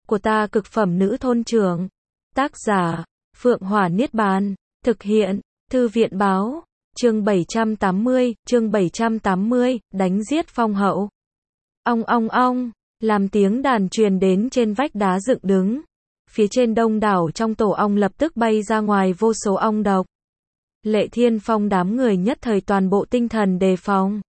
của ta cực phẩm nữ thôn trưởng. Tác giả, Phượng Hỏa Niết Bàn. Thực hiện, Thư viện báo. Chương 780, đánh giết phong hậu. Ong ong ong, làm tiếng đàn truyền đến trên vách đá dựng đứng. Phía trên đông đảo trong tổ ong lập tức bay ra ngoài vô số ong độc. Lệ Thiên Phong đám người nhất thời toàn bộ tinh thần đề phòng.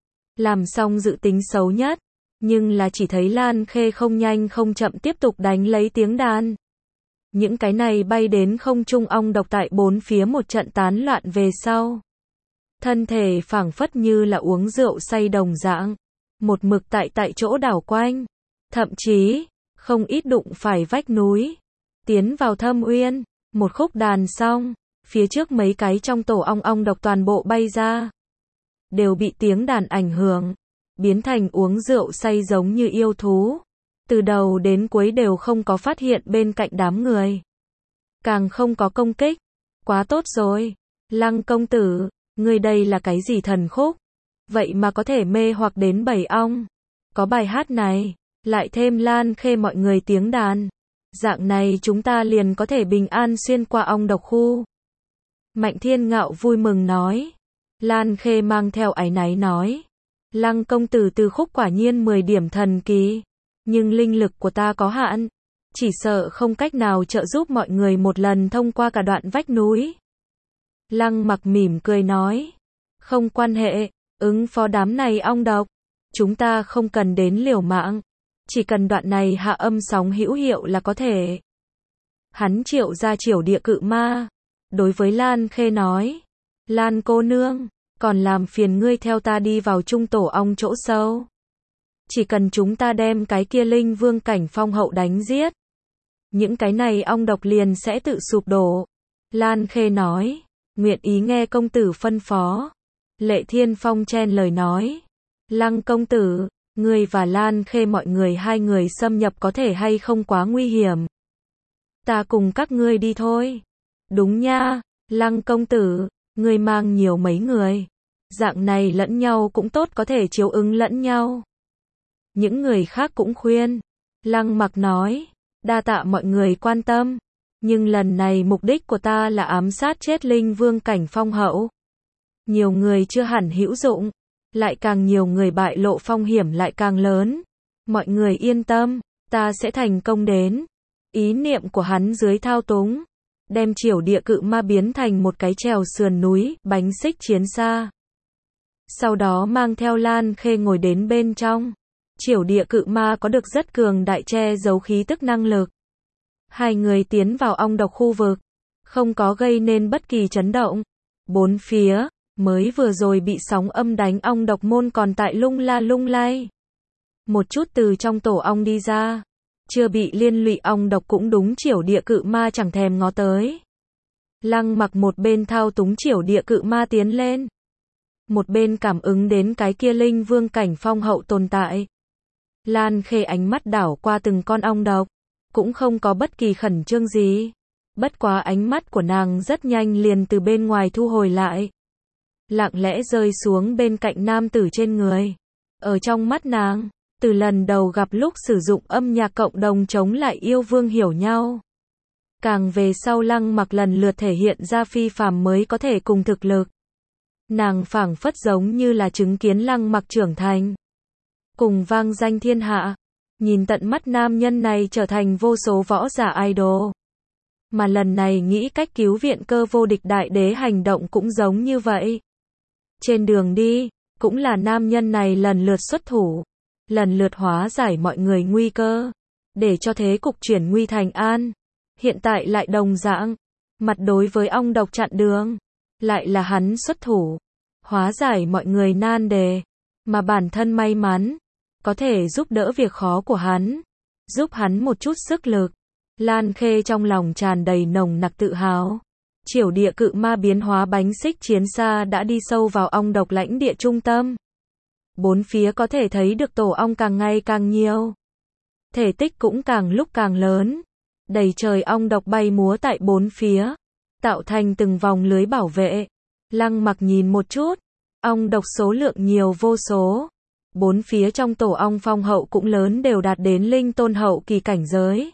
Làm xong dự tính xấu nhất, nhưng là chỉ thấy Lan Khê không nhanh không chậm tiếp tục đánh lấy tiếng đàn. Những cái này bay đến không trung ong độc tại bốn phía một trận tán loạn về sau. Thân thể phảng phất như là uống rượu say đồng dạng, một mực tại chỗ đảo quanh, thậm chí không ít đụng phải vách núi, tiến vào thâm uyên. Một khúc đàn xong, phía trước mấy cái trong tổ ong độc toàn bộ bay ra, đều bị tiếng đàn ảnh hưởng, biến thành uống rượu say giống như yêu thú. Từ đầu đến cuối đều không có phát hiện bên cạnh đám người, càng không có công kích. Quá tốt rồi, Lăng công tử, ngươi đây là cái gì thần khúc? Vậy mà có thể mê hoặc đến bầy ong. Có bài hát này, lại thêm Lan Khê mọi người tiếng đàn, dạng này chúng ta liền có thể bình an xuyên qua ong độc khu. Mạnh Thiên Ngạo vui mừng nói. Lan Khê mang theo áy náy nói, Lăng công tử từ khúc quả nhiên 10 điểm thần kỳ, nhưng linh lực của ta có hạn, chỉ sợ không cách nào trợ giúp mọi người một lần thông qua cả đoạn vách núi. Lăng Mặc mỉm cười nói, không quan hệ, ứng phó đám này ong độc, chúng ta không cần đến liều mạng, chỉ cần đoạn này hạ âm sóng hữu hiệu là có thể. Hắn triệu ra Triểu Địa Cự Ma, đối với Lan Khê nói, Lan cô nương, còn làm phiền ngươi theo ta đi vào trung tổ ong chỗ sâu. Chỉ cần chúng ta đem cái kia linh vương cảnh phong hậu đánh giết, những cái này ong độc liền sẽ tự sụp đổ. Lan Khê nói, nguyện ý nghe công tử phân phó. Lệ Thiên Phong chen lời nói, Lăng công tử, ngươi và Lan Khê mọi người hai người xâm nhập có thể hay không quá nguy hiểm? Ta cùng các ngươi đi thôi. Đúng nha, Lăng công tử, ngươi mang nhiều mấy người, dạng này lẫn nhau cũng tốt, có thể chiếu ứng lẫn nhau. Những người khác cũng khuyên. Lăng Mặc nói, đa tạ mọi người quan tâm, nhưng lần này mục đích của ta là ám sát chết linh vương cảnh phong hậu. Nhiều người chưa hẳn hữu dụng, lại càng nhiều người bại lộ phong hiểm lại càng lớn. Mọi người yên tâm, ta sẽ thành công đến. Ý niệm của hắn dưới thao túng, đem Triểu Địa Cự Ma biến thành một cái chèo sườn núi, bánh xích chiến xa. Sau đó mang theo Lan Khê ngồi đến bên trong. Triểu Địa Cự Ma có được rất cường đại che giấu khí tức năng lực. Hai người tiến vào ong độc khu vực, không có gây nên bất kỳ chấn động. Bốn phía, mới vừa rồi bị sóng âm đánh ong độc môn còn tại lung la lung lay. Một chút từ trong tổ ong đi ra, chưa bị liên lụy ong độc cũng đúng Triểu Địa Cự Ma chẳng thèm ngó tới. Lăng Mặc một bên thao túng Triểu Địa Cự Ma tiến lên, một bên cảm ứng đến cái kia linh vương cảnh phong hậu tồn tại. Lan Khê ánh mắt đảo qua từng con ong độc, cũng không có bất kỳ khẩn trương gì. Bất quá ánh mắt của nàng rất nhanh liền từ bên ngoài thu hồi lại, lặng lẽ rơi xuống bên cạnh nam tử trên người. Ở trong mắt nàng, từ lần đầu gặp lúc sử dụng âm nhạc cộng đồng chống lại yêu vương hiểu nhau, càng về sau Lăng Mặc lần lượt thể hiện ra phi phàm mới có thể cùng thực lực. Nàng phảng phất giống như là chứng kiến Lăng Mặc trưởng thành, cùng vang danh thiên hạ, nhìn tận mắt nam nhân này trở thành vô số võ giả idol. Mà lần này nghĩ cách cứu viện Cơ Vô Địch đại đế hành động cũng giống như vậy. Trên đường đi, cũng là nam nhân này lần lượt xuất thủ, lần lượt hóa giải mọi người nguy cơ, để cho thế cục chuyển nguy thành an. Hiện tại lại đồng dạng, mặt đối với ong độc chặn đường, lại là hắn xuất thủ, hóa giải mọi người nan đề, mà bản thân may mắn, có thể giúp đỡ việc khó của hắn, giúp hắn một chút sức lực. Lan Khê trong lòng tràn đầy nồng nặc tự hào. Triểu Địa Cự Ma biến hóa bánh xích chiến xa đã đi sâu vào ong độc lãnh địa trung tâm. Bốn phía có thể thấy được tổ ong càng ngày càng nhiều, thể tích cũng càng lúc càng lớn, đầy trời ong độc bay múa tại bốn phía, tạo thành từng vòng lưới bảo vệ. Lăng Mặc nhìn một chút, ong độc số lượng nhiều vô số, Bốn phía trong tổ ong phong hậu cũng lớn đều đạt đến linh tôn hậu kỳ cảnh giới.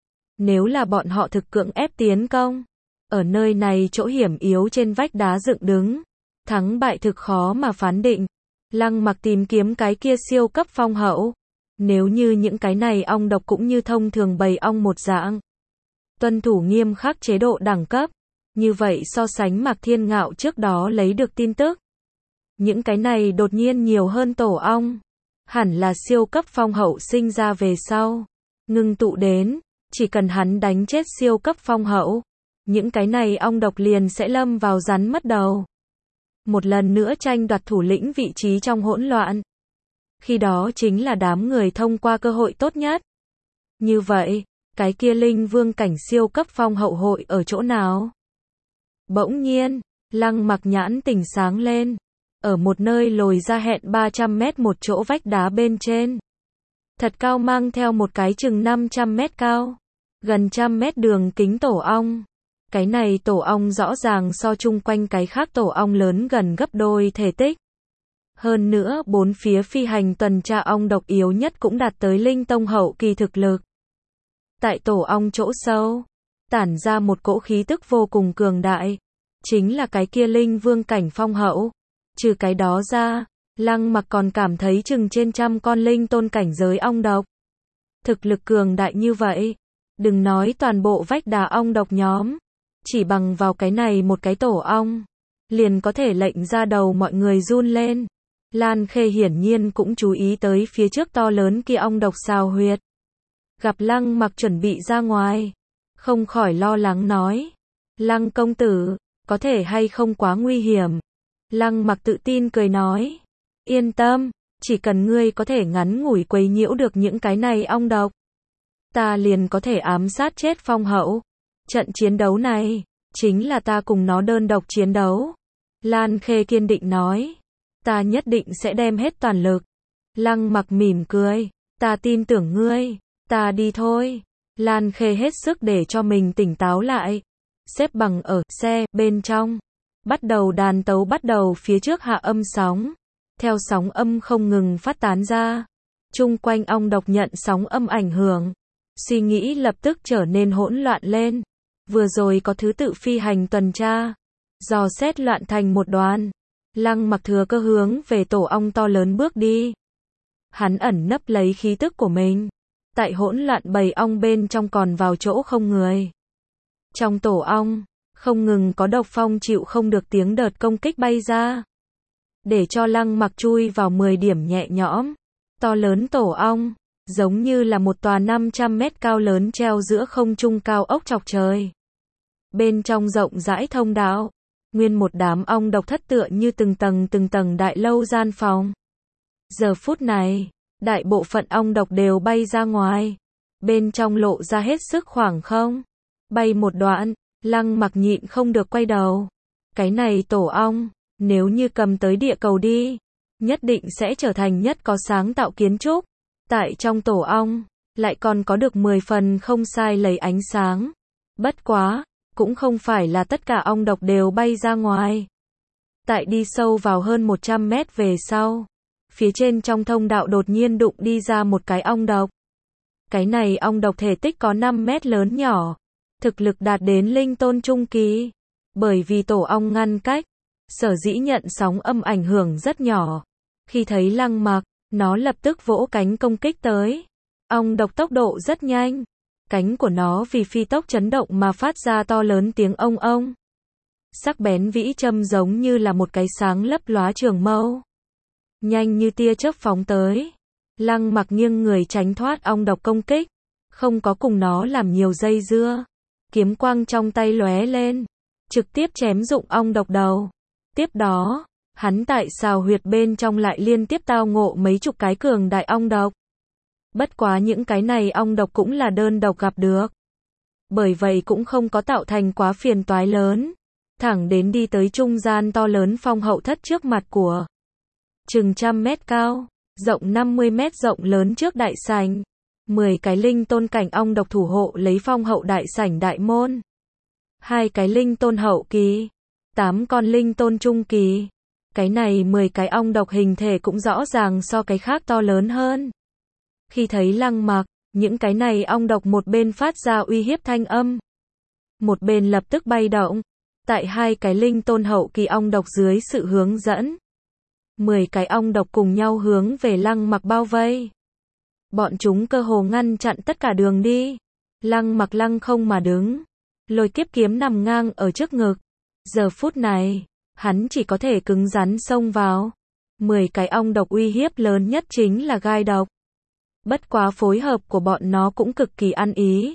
Nếu là bọn họ thực cưỡng ép tiến công, ở nơi này chỗ hiểm yếu trên vách đá dựng đứng, thắng bại thực khó mà phán định. Lăng Mặc tìm kiếm cái kia siêu cấp phong hậu. Nếu như những cái này ong độc cũng như thông thường bầy ong một dạng, tuân thủ nghiêm khắc chế độ đẳng cấp, như vậy so sánh Mạc Thiên Ngạo trước đó lấy được tin tức, những cái này đột nhiên nhiều hơn tổ ong, hẳn là siêu cấp phong hậu sinh ra về sau, ngưng tụ đến, chỉ cần hắn đánh chết siêu cấp phong hậu, những cái này ong độc liền sẽ lâm vào rắn mất đầu. Một lần nữa tranh đoạt thủ lĩnh vị trí trong hỗn loạn. Khi đó chính là đám người thông qua cơ hội tốt nhất. Như vậy, cái kia linh vương cảnh siêu cấp phong hậu hội ở chỗ nào? Bỗng nhiên, Lăng Mặc nhãn tỉnh sáng lên. Ở một nơi lồi ra hẹn 300 mét một chỗ vách đá bên trên. Thật cao mang theo một cái chừng 500 mét cao. Gần 100 mét đường kính tổ ong. Cái này tổ ong rõ ràng so chung quanh cái khác tổ ong lớn gần gấp đôi thể tích. Hơn nữa bốn phía phi hành tuần tra ong độc yếu nhất cũng đạt tới linh tông hậu kỳ thực lực. Tại tổ ong chỗ sâu, tản ra một cỗ khí tức vô cùng cường đại. Chính là cái kia linh vương cảnh phong hậu. Trừ cái đó ra, Lăng Mặc còn cảm thấy chừng trên 100 con linh tôn cảnh giới ong độc. Thực lực cường đại như vậy, đừng nói toàn bộ vách đá ong độc nhóm, chỉ bằng vào cái này một cái tổ ong, liền có thể lệnh ra đầu mọi người run lên. Lan Khê hiển nhiên cũng chú ý tới phía trước to lớn kia ong độc xào huyệt. Gặp Lăng Mặc chuẩn bị ra ngoài, không khỏi lo lắng nói: Lăng công tử, có thể hay không quá nguy hiểm? Lăng Mặc tự tin cười nói: yên tâm, chỉ cần ngươi có thể ngắn ngủi quấy nhiễu được những cái này ong độc, ta liền có thể ám sát chết phong hậu. Trận chiến đấu này, chính là ta cùng nó đơn độc chiến đấu. Lan Khê kiên định nói: ta nhất định sẽ đem hết toàn lực. Lăng Mặc mỉm cười: ta tin tưởng ngươi, ta đi thôi. Lan Khê hết sức để cho mình tỉnh táo lại, xếp bằng ở xe bên trong, bắt đầu đàn tấu bắt đầu phía trước hạ âm sóng. Theo sóng âm không ngừng phát tán ra, chung quanh ong độc nhận sóng âm ảnh hưởng, suy nghĩ lập tức trở nên hỗn loạn lên. Vừa rồi có thứ tự phi hành tuần tra, dò xét loạn thành một đoàn. Lăng Mặc thừa cơ hướng về tổ ong to lớn bước đi. Hắn ẩn nấp lấy khí tức của mình, tại hỗn loạn bầy ong bên trong còn vào chỗ không người. Trong tổ ong, không ngừng có độc phong chịu không được tiếng đợt công kích bay ra, để cho Lăng Mặc chui vào 10 điểm nhẹ nhõm. To lớn tổ ong, giống như là một tòa 500 mét cao lớn treo giữa không trung cao ốc chọc trời. Bên trong rộng rãi thông đạo, nguyên một đám ong độc thất tựa như từng tầng đại lâu gian phòng. Giờ phút này, đại bộ phận ong độc đều bay ra ngoài, bên trong lộ ra hết sức khoảng không. Bay một đoạn, Lăng Mặc nhịn không được quay đầu. Cái này tổ ong, nếu như cầm tới địa cầu đi, nhất định sẽ trở thành nhất có sáng tạo kiến trúc. Tại trong tổ ong, lại còn có được 10 phần không sai lấy ánh sáng. Bất quá, cũng không phải là tất cả ong độc đều bay ra ngoài. Tại đi sâu vào hơn 100 mét về sau, phía trên trong thông đạo đột nhiên đụng đi ra một cái ong độc. Cái này ong độc thể tích có 5 mét lớn nhỏ, thực lực đạt đến linh tôn trung kỳ. Bởi vì tổ ong ngăn cách, sở dĩ nhận sóng âm ảnh hưởng rất nhỏ. Khi thấy Lăng Mặc, nó lập tức vỗ cánh công kích tới. Ong độc tốc độ rất nhanh, cánh của nó vì phi tốc chấn động mà phát ra to lớn tiếng ông ông. Sắc bén vĩ châm giống như là một cái sáng lấp lóa trường mâu, nhanh như tia chớp phóng tới. Lăng Mặc nghiêng người tránh thoát ong độc công kích, không có cùng nó làm nhiều dây dưa. Kiếm quang trong tay lóe lên, trực tiếp chém dụng ong độc đầu. Tiếp đó, hắn tại xào huyệt bên trong lại liên tiếp tao ngộ mấy chục cái cường đại ong độc. Bất quá những cái này ong độc cũng là đơn độc gặp được, bởi vậy cũng không có tạo thành quá phiền toái lớn. Thẳng đến đi tới trung gian to lớn phong hậu thất trước mặt của chừng 100 mét cao, rộng 50 mét rộng lớn trước đại sảnh. 10 cái linh tôn cảnh ong độc thủ hộ lấy phong hậu đại sảnh đại môn. 2 cái linh tôn hậu kỳ, 8 con linh tôn trung kỳ. Cái này 10 cái ong độc hình thể cũng rõ ràng so cái khác to lớn hơn. Khi thấy Lăng Mặc, những cái này ong độc một bên phát ra uy hiếp thanh âm, một bên lập tức bay động. Tại hai cái linh tôn hậu kỳ ong độc dưới sự hướng dẫn, 10 cái ong độc cùng nhau hướng về Lăng Mặc bao vây. Bọn chúng cơ hồ ngăn chặn tất cả đường đi. Lăng Mặc lăng không mà đứng, lôi kiếp kiếm nằm ngang ở trước ngực. Giờ phút này, hắn chỉ có thể cứng rắn xông vào. 10 cái ong độc uy hiếp lớn nhất chính là gai độc. Bất quá phối hợp của bọn nó cũng cực kỳ ăn ý.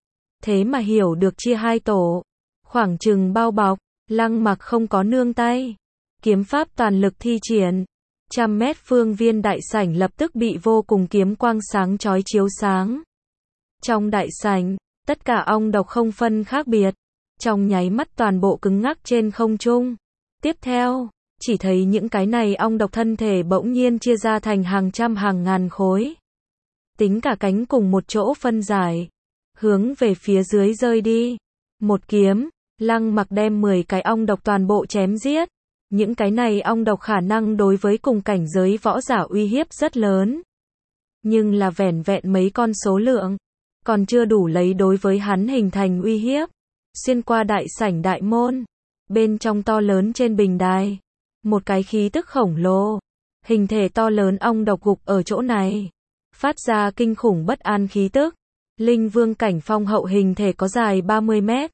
Thế mà hiểu được chia hai tổ, khoảng chừng bao bọc, Lăng Mặc không có nương tay. Kiếm pháp toàn lực thi triển, 100 mét phương viên đại sảnh lập tức bị vô cùng kiếm quang sáng chói chiếu sáng. Trong đại sảnh, tất cả ong độc không phân khác biệt, trong nháy mắt toàn bộ cứng ngắc trên không trung. Tiếp theo, chỉ thấy những cái này ong độc thân thể bỗng nhiên chia ra thành hàng trăm hàng ngàn khối. Tính cả cánh cùng một chỗ phân giải, hướng về phía dưới rơi đi. Một kiếm, Lăng Mặc đem 10 cái ong độc toàn bộ chém giết. Những cái này ong độc khả năng đối với cùng cảnh giới võ giả uy hiếp rất lớn. Nhưng là vẻn vẹn mấy con số lượng, còn chưa đủ lấy đối với hắn hình thành uy hiếp. Xuyên qua đại sảnh đại môn, bên trong to lớn trên bình đài, một cái khí tức khổng lồ, hình thể to lớn ong độc gục ở chỗ này, phát ra kinh khủng bất an khí tức. Linh vương cảnh phong hậu hình thể có dài 30 mét.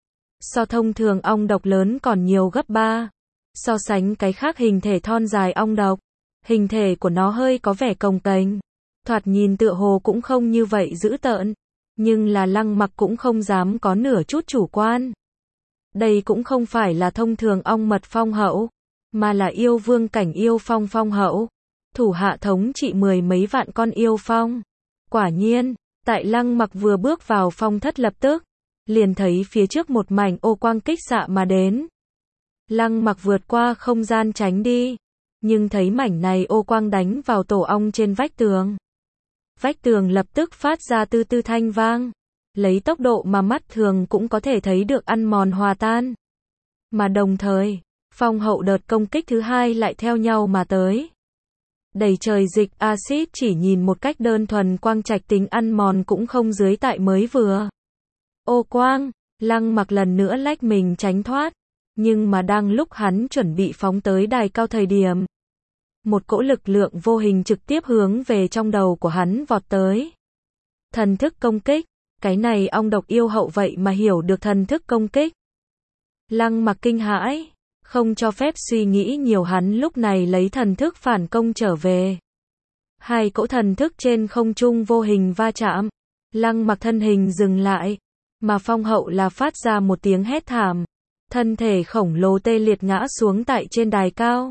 So thông thường ong độc lớn còn nhiều gấp 3. So sánh cái khác hình thể thon dài ong độc, hình thể của nó hơi có vẻ cồng kềnh, thoạt nhìn tựa hồ cũng không như vậy dữ tợn, nhưng là Lăng Mặc cũng không dám có nửa chút chủ quan. Đây cũng không phải là thông thường ong mật phong hậu, mà là yêu vương cảnh yêu phong phong hậu, thủ hạ thống trị 10 mấy vạn con yêu phong. Quả nhiên, tại Lăng Mặc vừa bước vào phong thất lập tức, liền thấy phía trước một mảnh ô quang kích xạ mà đến. Lăng Mặc vượt qua không gian tránh đi, nhưng thấy mảnh này ô quang đánh vào tổ ong trên vách tường. Vách tường lập tức phát ra tư tư thanh vang, lấy tốc độ mà mắt thường cũng có thể thấy được ăn mòn hòa tan. Mà đồng thời, phong hậu đợt công kích thứ hai lại theo nhau mà tới. Đầy trời dịch axit chỉ nhìn một cách đơn thuần quang trạch tính ăn mòn cũng không dưới tại mới vừa. Ô quang, Lăng Mặc lần nữa lách mình tránh thoát. Nhưng mà đang lúc hắn chuẩn bị phóng tới đài cao thời điểm, một cỗ lực lượng vô hình trực tiếp hướng về trong đầu của hắn vọt tới. Thần thức công kích, cái này ong độc yêu hậu vậy mà hiểu được thần thức công kích. Lăng Mặc kinh hãi, không cho phép suy nghĩ nhiều, hắn lúc này lấy thần thức phản công trở về. Hai cỗ thần thức trên không trung vô hình va chạm, Lăng Mặc thân hình dừng lại, mà phong hậu là phát ra một tiếng hét thảm. Thân thể khổng lồ tê liệt ngã xuống tại trên đài cao.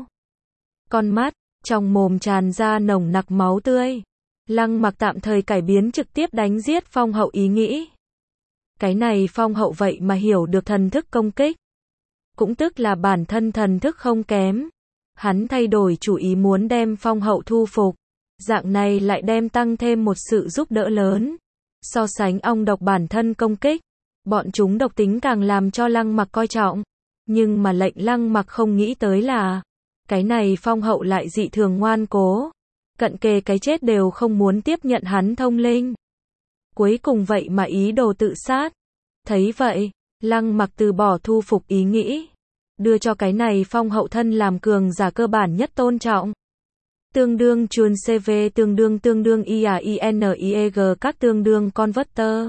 Con mắt, trong mồm tràn ra nồng nặc máu tươi. Lăng Mặc tạm thời cải biến trực tiếp đánh giết phong hậu ý nghĩ. Cái này phong hậu vậy mà hiểu được thần thức công kích. Cũng tức là bản thân thần thức không kém. Hắn thay đổi chủ ý muốn đem phong hậu thu phục. Dạng này lại đem tăng thêm một sự giúp đỡ lớn. So sánh ong độc bản thân công kích, bọn chúng độc tính càng làm cho Lăng Mặc coi trọng. Nhưng mà lệnh Lăng Mặc không nghĩ tới là, cái này phong hậu lại dị thường ngoan cố. Cận kề cái chết đều không muốn tiếp nhận hắn thông linh. Cuối cùng vậy mà ý đồ tự sát. Thấy vậy, Lăng Mặc từ bỏ thu phục ý nghĩ. Đưa cho cái này phong hậu thân làm cường giả cơ bản nhất tôn trọng. Tương đương chuồn CV tương đương IAINIEG các tương đương converter.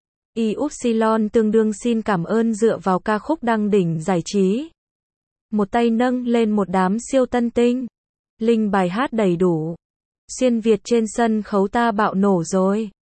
Y-Upsilon tương đương xin cảm ơn dựa vào ca khúc đăng đỉnh giải trí. Một tay nâng lên một đám siêu tân tinh. Linh bài hát đầy đủ. Xuyên Việt trên sân khấu ta bạo nổ rồi.